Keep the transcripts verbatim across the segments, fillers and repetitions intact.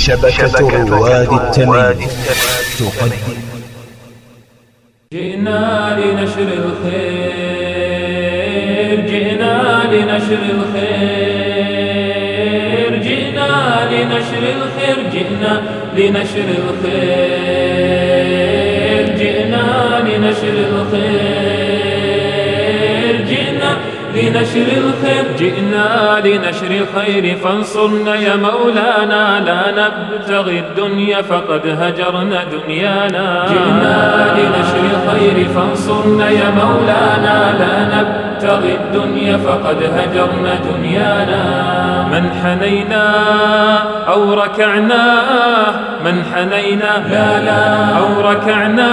شبكة رواد التميم تقدم. جئنا لنشر الخير، جئنا لنشر الخير، جئنا لنشر الخير، جئنا لنشر الخير، جئنا لنشر الخير، جئنا لنشر الخير، جئنا لنشر الخير فانصرنا يا مولانا، لا نبتغي الدنيا فقد هجرنا دنيانا. جئنا لنشر الخير فانصرنا يا مولانا، لا نبتغي الدنيا فقد هجرنا دنيانا. من حنينا أو ركعنا، من حنينا لا لا أو ركعنا،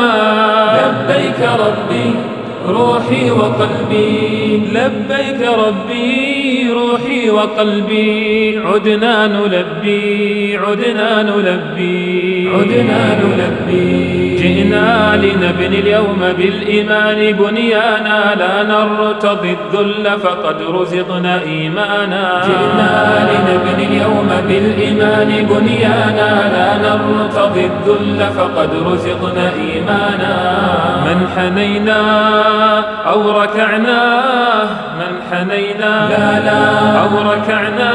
لبيك ربي روحي وقلبي، لبيك ربي روحي وقلبي، عدنا نلبي، عدنا نلبي، عدنا نلبي. جئنا لنبني اليوم بالإيمان بنيانا، لا نرتضي الذل فقد رزقنا إيمانا. جئنا لنبني اليوم بالإيمان بنيانا، لا نرتضي الذل فقد رزقنا إيمانا. من حنينا أو ركعنا، من حنينا لا لا أو ركعنا،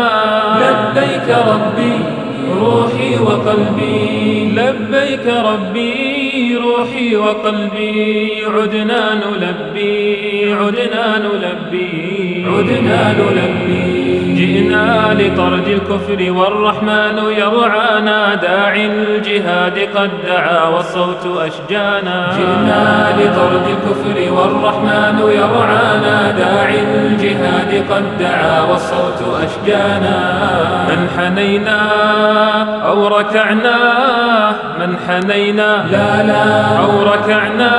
لبيك ربي روحي وقلبي، لبيك ربي روحي وقلبي، عدنا نلبي، عدنا نلبي، عدنا نلبي. جئنا لطرد الكفر والرحمن يرعانا، داعي الجهاد قد دعا والصوت أشجانا. جئنا لطرد الكفر والرحمن يرعانا، داعي الجهاد قد دعا والصوت أشجانا. من حنينا أو ركعنا، من حنينا لا لا أو ركعنا،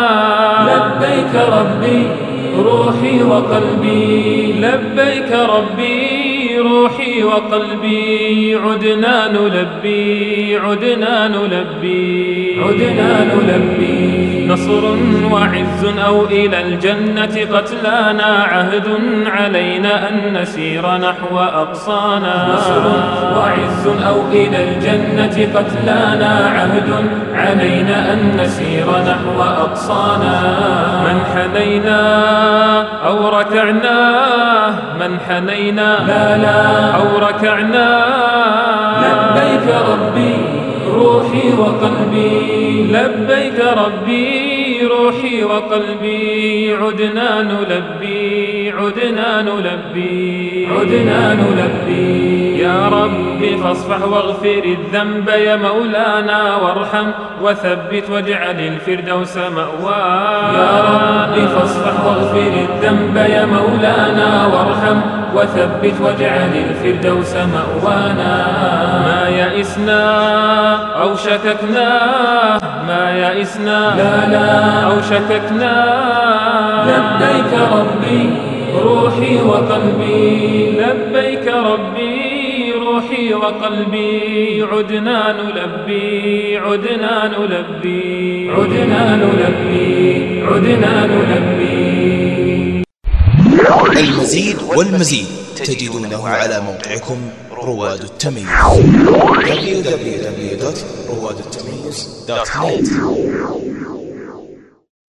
لبيك ربي روحي وقلبي، لبيك ربي روحي وقلبي، عدنا نلبي، عدنا نلبي، عدنا نلبي. نصر وعز أو إلى الجنة قتلانا، عهد علينا أن نسير نحو أقصانا. نصر وعز أو إلى الجنة قتلانا، عهد علينا أن نسير نحو أقصانا. من حنينا أو ركعنا، من حنينا لا لا أو ركعنا، لبيك ربي روحي وقلبي، لبيك ربي روحي وقلبي، عدنا نلبي، عدنا نلبي، عدنا نلبي. يا ربي فاصفح واغفر الذنب يا مولانا، وارحم وثبت واجعل الفردوس مأوانا. يا ربي فاصفح واغفر الذنب يا مولانا، وارحم وثبت واجعل الفردوس مأوانا. ما يئسنا أو شككنا، ما يئسنا لا لا أو شككنا، لبيك ربي روحي وقلبي، لبيك ربي روحي وقلبي، عدنا نلبي، عدنا نلبي، عدنا نلبي، عدنا نلبي. المزيد والمزيد تجدونه على موقعكم رواد التميز دبليو دبليو دبليو دوت رواد التميز دوت نت.